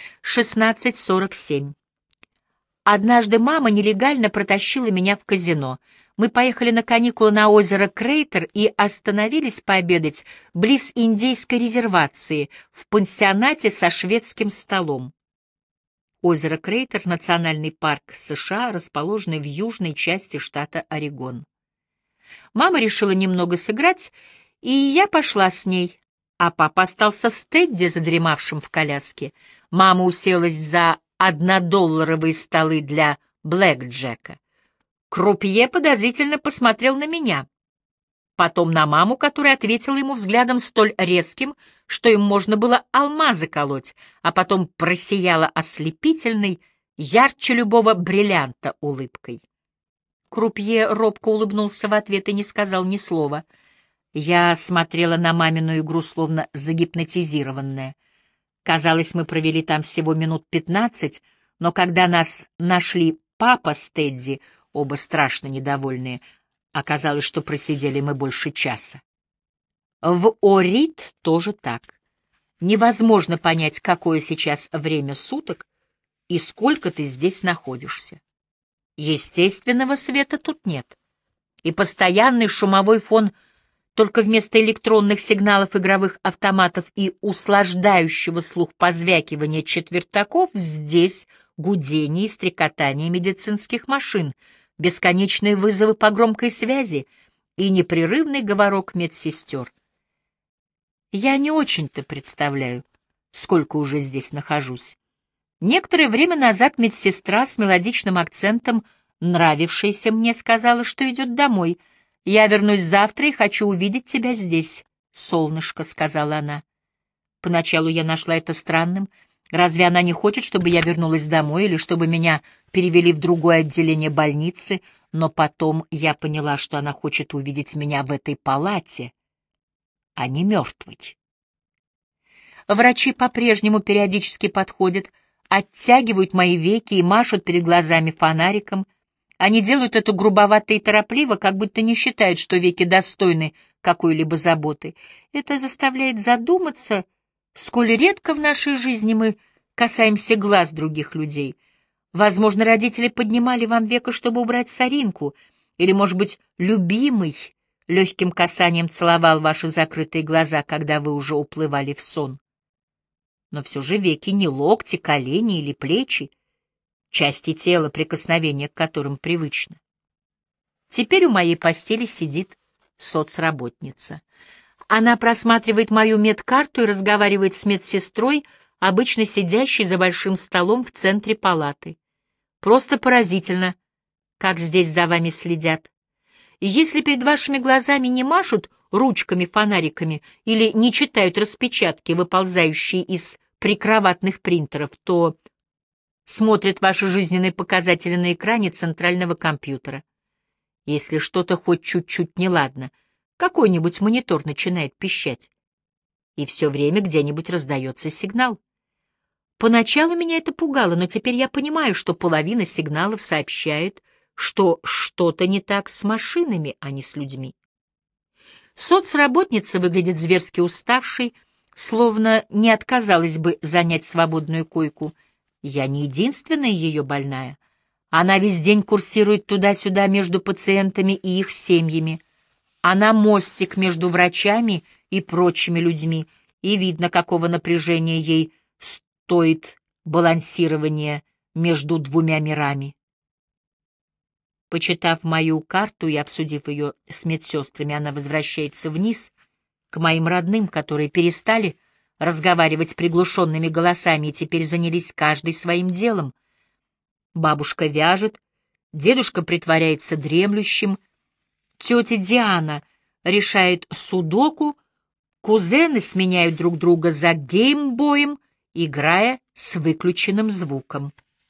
16:47. Однажды мама нелегально протащила меня в казино. Мы поехали на каникулы на озеро Крейтер и остановились пообедать близ индейской резервации в пансионате со шведским столом. Озеро Крейтер — национальный парк США, расположенный в южной части штата Орегон. Мама решила немного сыграть, и я пошла с ней, а папа остался с Тедди, задремавшим в коляске. Мама уселась за $1 столы для блэкджека. Крупье подозрительно посмотрел на меня, потом на маму, которая ответила ему взглядом столь резким, что им можно было алмазы колоть, а потом просияла ослепительной, ярче любого бриллианта улыбкой. Крупье робко улыбнулся в ответ и не сказал ни слова. Я смотрела на мамину игру, словно загипнотизированная. Казалось, мы провели там всего минут 15, но когда нас нашли папа с Тедди, оба страшно недовольные, оказалось, что просидели мы больше часа. В Орит тоже так. Невозможно понять, какое сейчас время суток и сколько ты здесь находишься. Естественного света тут нет, и постоянный шумовой фон только вместо электронных сигналов игровых автоматов и услаждающего слух позвякивания четвертаков здесь гудение и стрекотание медицинских машин, бесконечные вызовы по громкой связи и непрерывный говорок медсестер. Я не очень-то представляю, сколько уже здесь нахожусь. Некоторое время назад медсестра с мелодичным акцентом, нравившаяся мне, сказала, что идет домой. «Я вернусь завтра и хочу увидеть тебя здесь, солнышко», — сказала она. Поначалу я нашла это странным. Разве она не хочет, чтобы я вернулась домой или чтобы меня перевели в другое отделение больницы? Но потом я поняла, что она хочет увидеть меня в этой палате, а не мертвой. Врачи по-прежнему периодически подходят, оттягивают мои веки и машут перед глазами фонариком. Они делают это грубовато и торопливо, как будто не считают, что веки достойны какой-либо заботы. Это заставляет задуматься, сколь редко в нашей жизни мы касаемся глаз других людей. Возможно, родители поднимали вам веко, чтобы убрать соринку, или, может быть, любимый легким касанием целовал ваши закрытые глаза, когда вы уже уплывали в сон. Но все же веки не локти, колени или плечи, части тела, прикосновение к которым привычно. Теперь у моей постели сидит соцработница. Она просматривает мою медкарту и разговаривает с медсестрой, обычно сидящей за большим столом в центре палаты. Просто поразительно, как здесь за вами следят. И если перед вашими глазами не машут ручками-фонариками или не читают распечатки, выползающие из прикроватных принтеров, то смотрят ваши жизненные показатели на экране центрального компьютера. Если что-то хоть чуть-чуть неладно, какой-нибудь монитор начинает пищать, и все время где-нибудь раздается сигнал. Поначалу меня это пугало, но теперь я понимаю, что половина сигналов сообщает, что что-то не так с машинами, а не с людьми. Соцработница выглядит зверски уставшей, словно не отказалась бы занять свободную койку. Я не единственная ее больная. Она весь день курсирует туда-сюда между пациентами и их семьями. Она мостик между врачами и прочими людьми, и видно, какого напряжения ей стоит балансирование между двумя мирами. Почитав мою карту и обсудив ее с медсестрами, она возвращается вниз, к моим родным, которые перестали разговаривать приглушенными голосами и теперь занялись каждый своим делом. Бабушка вяжет, дедушка притворяется дремлющим, тетя Диана решает судоку, кузены сменяют друг друга за геймбоем, играя с выключенным звуком.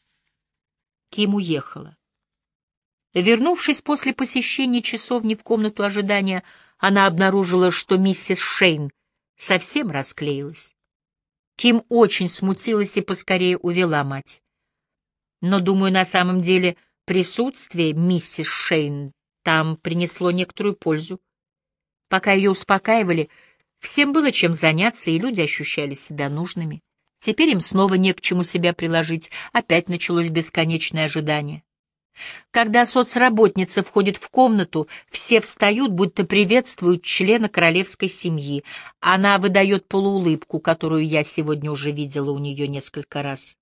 Ким уехала. Вернувшись после посещения часовни в комнату ожидания, она обнаружила, что миссис Шейн совсем расклеилась. Ким очень смутилась и поскорее увела мать. Но, думаю, на самом деле присутствие миссис Шейн там принесло некоторую пользу. Пока ее успокаивали, всем было чем заняться, и люди ощущали себя нужными. Теперь им снова не к чему себя приложить, опять началось бесконечное ожидание. Когда соцработница входит в комнату, все встают, будто приветствуют члена королевской семьи. Она выдает полуулыбку, которую я сегодня уже видела у нее несколько раз.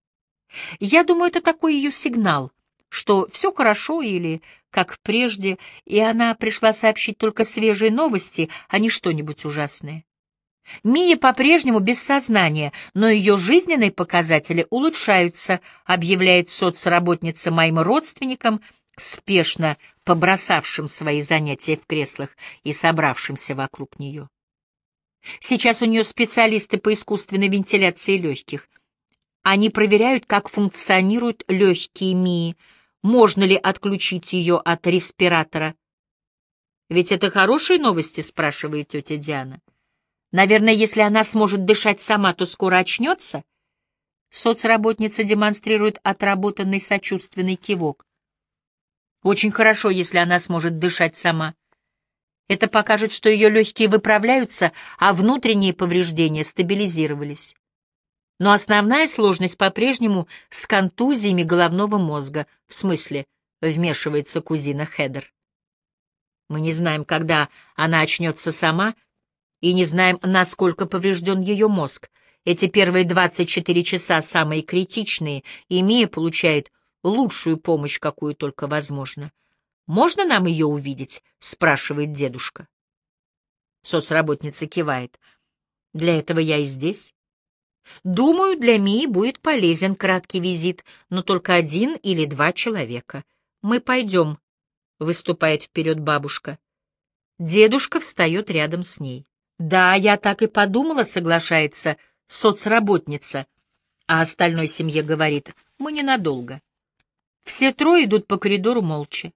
Я думаю, это такой ее сигнал, что все хорошо или как прежде, и она пришла сообщить только свежие новости, а не что-нибудь ужасное. Мия по-прежнему без сознания, но ее жизненные показатели улучшаются, объявляет соцработница моим родственникам, спешно побросавшим свои занятия в креслах и собравшимся вокруг нее. Сейчас у нее специалисты по искусственной вентиляции легких. Они проверяют, как функционируют легкие Мии, можно ли отключить ее от респиратора. «Ведь это хорошие новости?» — спрашивает тетя Диана. «Наверное, если она сможет дышать сама, то скоро очнется?» Соцработница демонстрирует отработанный сочувственный кивок. «Очень хорошо, если она сможет дышать сама. Это покажет, что ее легкие выправляются, а внутренние повреждения стабилизировались. Но основная сложность по-прежнему с контузиями головного мозга, в смысле, вмешивается кузина Хедер. Мы не знаем, когда она очнется сама, и не знаем, насколько поврежден ее мозг. Эти первые 24 часа самые критичные, и Мия получает лучшую помощь, какую только возможно. «Можно нам ее увидеть?» — спрашивает дедушка. Соцработница кивает. «Для этого я и здесь. Думаю, для Мии будет полезен краткий визит, но только 1 или 2 человека. Мы пойдем», — выступает вперед бабушка. Дедушка встает рядом с ней. «Да, я так и подумала», — соглашается соцработница, а остальной семье говорит: «Мы ненадолго». Все трое идут по коридору молча.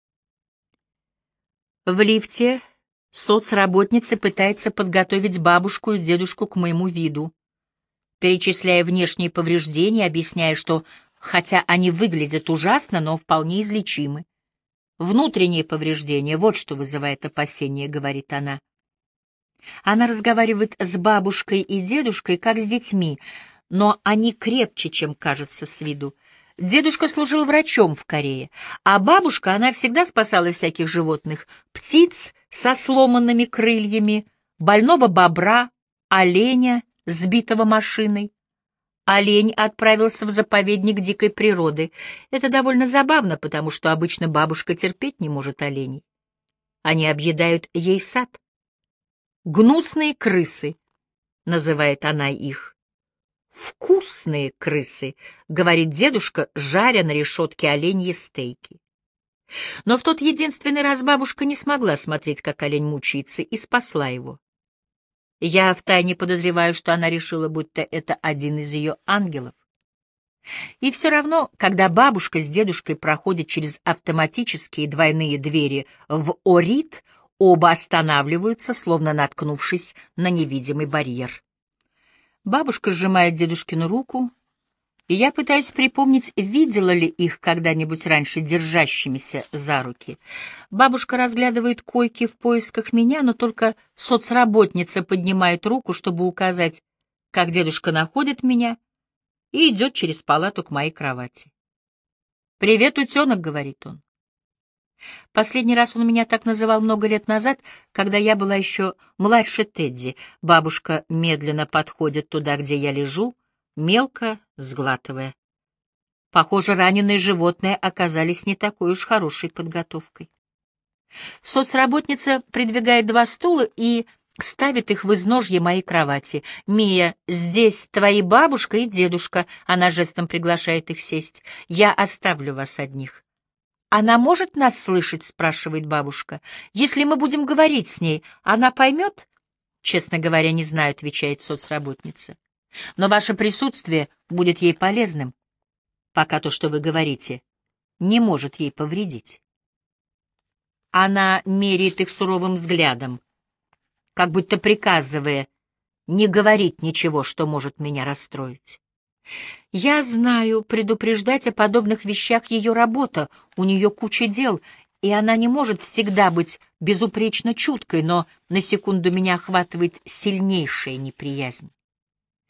В лифте соцработница пытается подготовить бабушку и дедушку к моему виду, перечисляя внешние повреждения, объясняя, что, хотя они выглядят ужасно, но вполне излечимы. «Внутренние повреждения — вот что вызывает опасения», — говорит она. Она разговаривает с бабушкой и дедушкой, как с детьми, но они крепче, чем кажется с виду. Дедушка служил врачом в Корее, а бабушка, она всегда спасала всяких животных: птиц со сломанными крыльями, больного бобра, оленя, сбитого машиной. Олень отправился в заповедник дикой природы. Это довольно забавно, потому что обычно бабушка терпеть не может оленей. Они объедают ей сад. «Гнусные крысы», — называет она их. «Вкусные крысы», — говорит дедушка, жаря на решетке оленьи стейки. Но в тот единственный раз бабушка не смогла смотреть, как олень мучается, и спасла его. Я втайне подозреваю, что она решила, будто это один из ее ангелов. И все равно, когда бабушка с дедушкой проходят через автоматические двойные двери в Орит, оба останавливаются, словно наткнувшись на невидимый барьер. Бабушка сжимает дедушкину руку, и я пытаюсь припомнить, видела ли их когда-нибудь раньше держащимися за руки. Бабушка разглядывает койки в поисках меня, но только соцработница поднимает руку, чтобы указать, как дедушка находит меня, и идет через палату к моей кровати. «Привет, утенок», — говорит он. Последний раз он меня так называл много лет назад, когда я была еще младше Тедди. Бабушка медленно подходит туда, где я лежу, мелко сглатывая. Похоже, раненые животные оказались не такой уж хорошей подготовкой. Соцработница придвигает 2 стула и ставит их в изножье моей кровати. «Мия, здесь твои бабушка и дедушка», — она жестом приглашает их сесть. «Я оставлю вас одних». «Она может нас слышать?» — спрашивает бабушка. «Если мы будем говорить с ней, она поймет?» «Честно говоря, не знаю», — отвечает соцработница. «Но ваше присутствие будет ей полезным, пока то, что вы говорите, не может ей повредить». Она меряет их суровым взглядом, как будто приказывая не говорить ничего, что может меня расстроить. Я знаю, предупреждать о подобных вещах ее работа, у нее куча дел, и она не может всегда быть безупречно чуткой, но на секунду меня охватывает сильнейшая неприязнь.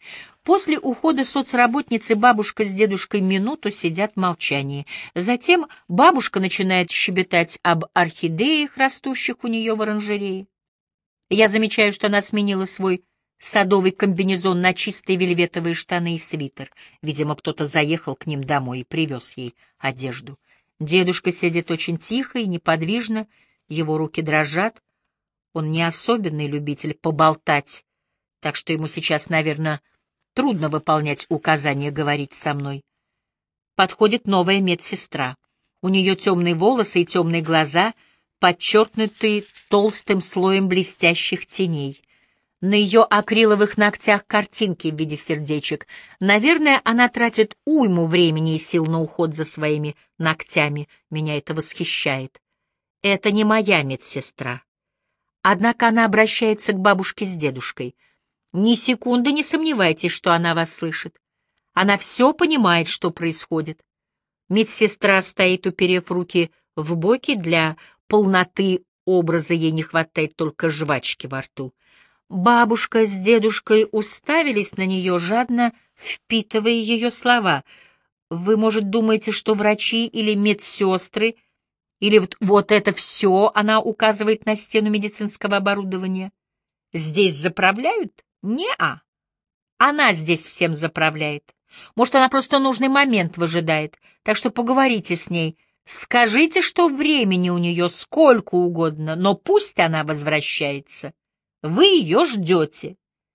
После ухода соцработницы бабушка с дедушкой минуту сидят в молчании. Затем бабушка начинает щебетать об орхидеях, растущих у нее в оранжерее. Я замечаю, что она сменила свой садовый комбинезон на чистые вельветовые штаны и свитер. Видимо, кто-то заехал к ним домой и привез ей одежду. Дедушка сидит очень тихо и неподвижно, его руки дрожат. Он не особенный любитель поболтать, так что ему сейчас, наверное, трудно выполнять указания говорить со мной. Подходит новая медсестра. У нее темные волосы и темные глаза, подчеркнутые толстым слоем блестящих теней. На ее акриловых ногтях картинки в виде сердечек. Наверное, она тратит уйму времени и сил на уход за своими ногтями. Меня это восхищает. Это не моя медсестра. Однако она обращается к бабушке с дедушкой. Ни секунды не сомневайтесь, что она вас слышит. Она все понимает, что происходит. Медсестра стоит, уперев руки в боки, для полноты образа ей не хватает только жвачки во рту. Бабушка с дедушкой уставились на нее, жадно впитывая ее слова. Вы, может, думаете, что врачи или медсестры, или вот это все, она указывает на стену медицинского оборудования, здесь заправляют? Не-а. Она здесь всем заправляет. Может, она просто нужный момент выжидает. Так что поговорите с ней. Скажите, что времени у нее сколько угодно, но пусть она возвращается. Вы ее ждете.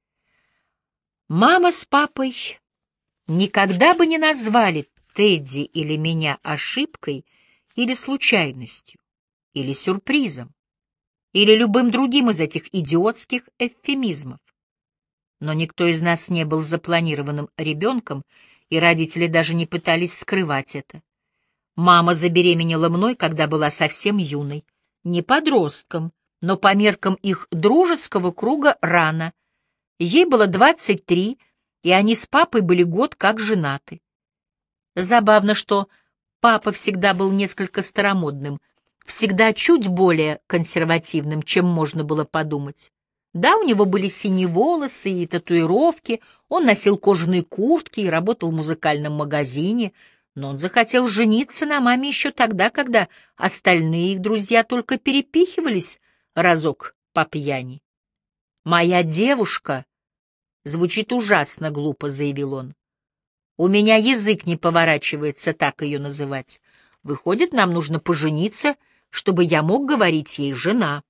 Мама с папой никогда бы не назвали Тедди или меня ошибкой или случайностью, или сюрпризом, или любым другим из этих идиотских эвфемизмов. Но никто из нас не был запланированным ребенком, и родители даже не пытались скрывать это. Мама забеременела мной, когда была совсем юной, не подростком, но по меркам их дружеского круга рано. Ей было 23, и они с папой были год как женаты. Забавно, что папа всегда был несколько старомодным, всегда чуть более консервативным, чем можно было подумать. Да, у него были синие волосы и татуировки, он носил кожаные куртки и работал в музыкальном магазине, но он захотел жениться на маме еще тогда, когда остальные их друзья только перепихивались разок по пьяни. «Моя девушка» звучит ужасно глупо, — заявил он. «У меня язык не поворачивается так ее называть. Выходит, нам нужно пожениться, чтобы я мог говорить ей «жена».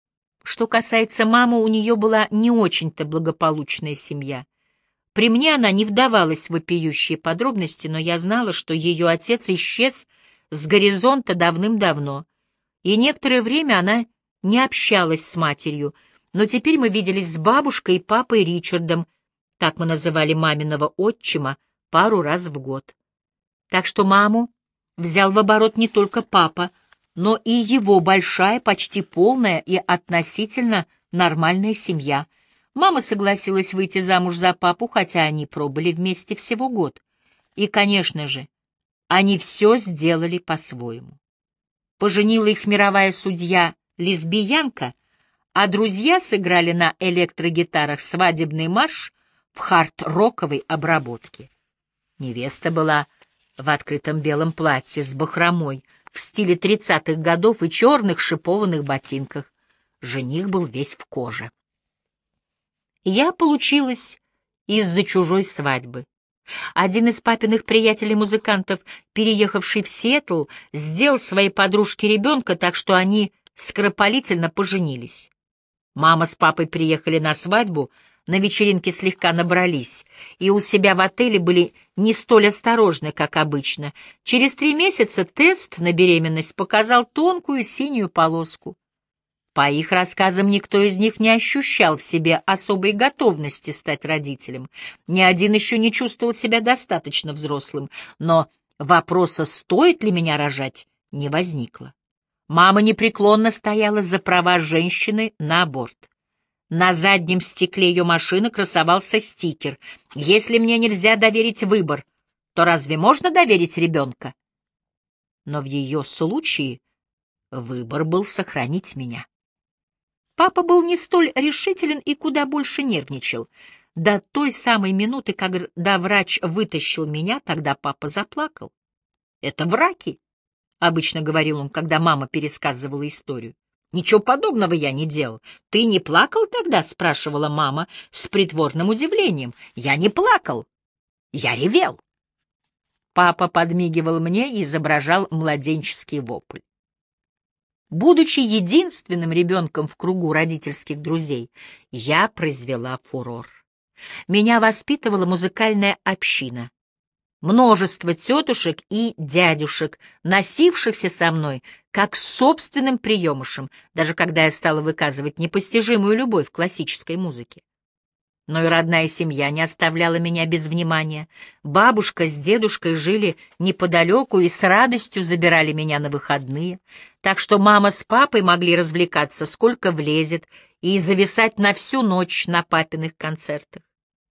Что касается мамы, у нее была не очень-то благополучная семья. При мне она не вдавалась в вопиющие подробности, но я знала, что ее отец исчез с горизонта давным-давно, и некоторое время она не общалась с матерью, но теперь мы виделись с бабушкой и папой Ричардом, так мы называли маминого отчима, пару раз в год. Так что маму взял в оборот не только папа, но и его большая, почти полная и относительно нормальная семья. Мама согласилась выйти замуж за папу, хотя они пробыли вместе всего год. И, конечно же, они все сделали по-своему. Поженила их мировая судья-лесбиянка, а друзья сыграли на электрогитарах свадебный марш в хард-роковой обработке. Невеста была в открытом белом платье с бахромой в стиле 30-х годов и черных шипованных ботинках. Жених был весь в коже. Я получилась из-за чужой свадьбы. Один из папиных приятелей-музыкантов, переехавший в Сиэтл, сделал своей подружке ребенка, так что они скоропалительно поженились. Мама с папой приехали на свадьбу, на вечеринке слегка набрались, и у себя в отеле были не столь осторожны, как обычно. Через 3 месяца тест на беременность показал тонкую синюю полоску. По их рассказам, никто из них не ощущал в себе особой готовности стать родителем. Ни один еще не чувствовал себя достаточно взрослым, но вопроса, стоит ли меня рожать, не возникло. Мама непреклонно стояла за права женщины на аборт. На заднем стекле ее машины красовался стикер: «Если мне нельзя доверить выбор, то разве можно доверить ребенка?» Но в ее случае выбор был сохранить меня. Папа был не столь решителен и куда больше нервничал. До той самой минуты, когда врач вытащил меня, тогда папа заплакал. «Это враки», — обычно говорил он, когда мама пересказывала историю. «Ничего подобного я не делал. Ты не плакал тогда?» — спрашивала мама с притворным удивлением. «Я не плакал. Я ревел». Папа подмигивал мне и изображал младенческий вопль. Будучи единственным ребенком в кругу родительских друзей, я произвела фурор. Меня воспитывала музыкальная община. Множество тетушек и дядюшек, носившихся со мной как с собственным приемышем, даже когда я стала выказывать непостижимую любовь к классической музыке. Но и родная семья не оставляла меня без внимания. Бабушка с дедушкой жили неподалеку и с радостью забирали меня на выходные, так что мама с папой могли развлекаться сколько влезет и зависать на всю ночь на папиных концертах.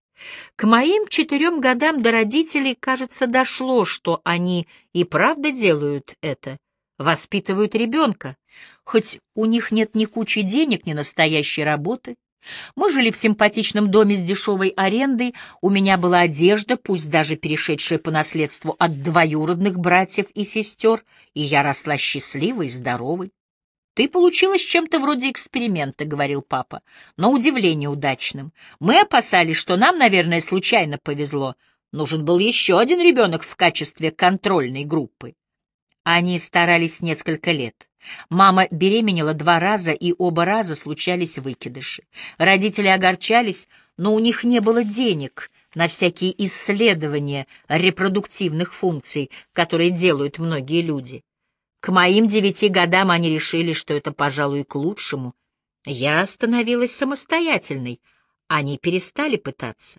К моим 4 годам до родителей, кажется, дошло, что они и правда делают это, воспитывают ребенка, хоть у них нет ни кучи денег, ни настоящей работы. Мы жили в симпатичном доме с дешевой арендой, у меня была одежда, пусть даже перешедшая по наследству от двоюродных братьев и сестер, и я росла счастливой и здоровой. «Ты получилась чем-то вроде эксперимента», — говорил папа, — «но удивление удачным. Мы опасались, что нам, наверное, случайно повезло. Нужен был еще один ребенок в качестве контрольной группы». Они старались несколько лет. Мама беременела 2 раза, и оба раза случались выкидыши. Родители огорчались, но у них не было денег на всякие исследования репродуктивных функций, которые делают многие люди. К моим 9 годам они решили, что это, пожалуй, к лучшему. Я становилась самостоятельной, они перестали пытаться.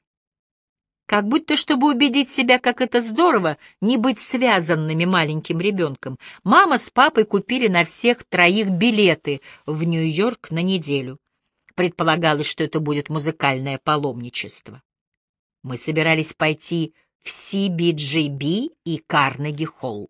Как будто, чтобы убедить себя, как это здорово, не быть связанными маленьким ребенком, мама с папой купили на всех 3 билеты в Нью-Йорк на неделю. Предполагалось, что это будет музыкальное паломничество. Мы собирались пойти в CBGB и Карнеги-Холл.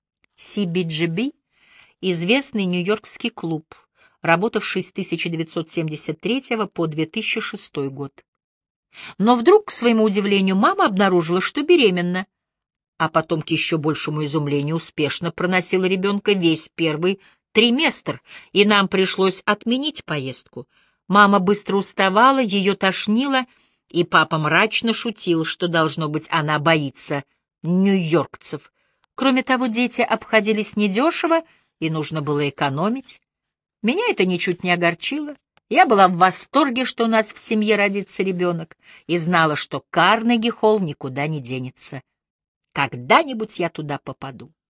CBGB — известный нью-йоркский клуб, работавший с 1973 по 2006 год. Но вдруг, к своему удивлению, мама обнаружила, что беременна, а потом, к еще большему изумлению, успешно проносила ребенка весь первый триместр, и нам пришлось отменить поездку. Мама быстро уставала, ее тошнило, и папа мрачно шутил, что, должно быть, она боится нью-йоркцев. Кроме того, дети обходились недешево, и нужно было экономить. Меня это ничуть не огорчило. Я была в восторге, что у нас в семье родится ребенок, и знала, что Карнеги-Холл никуда не денется. Когда-нибудь я туда попаду.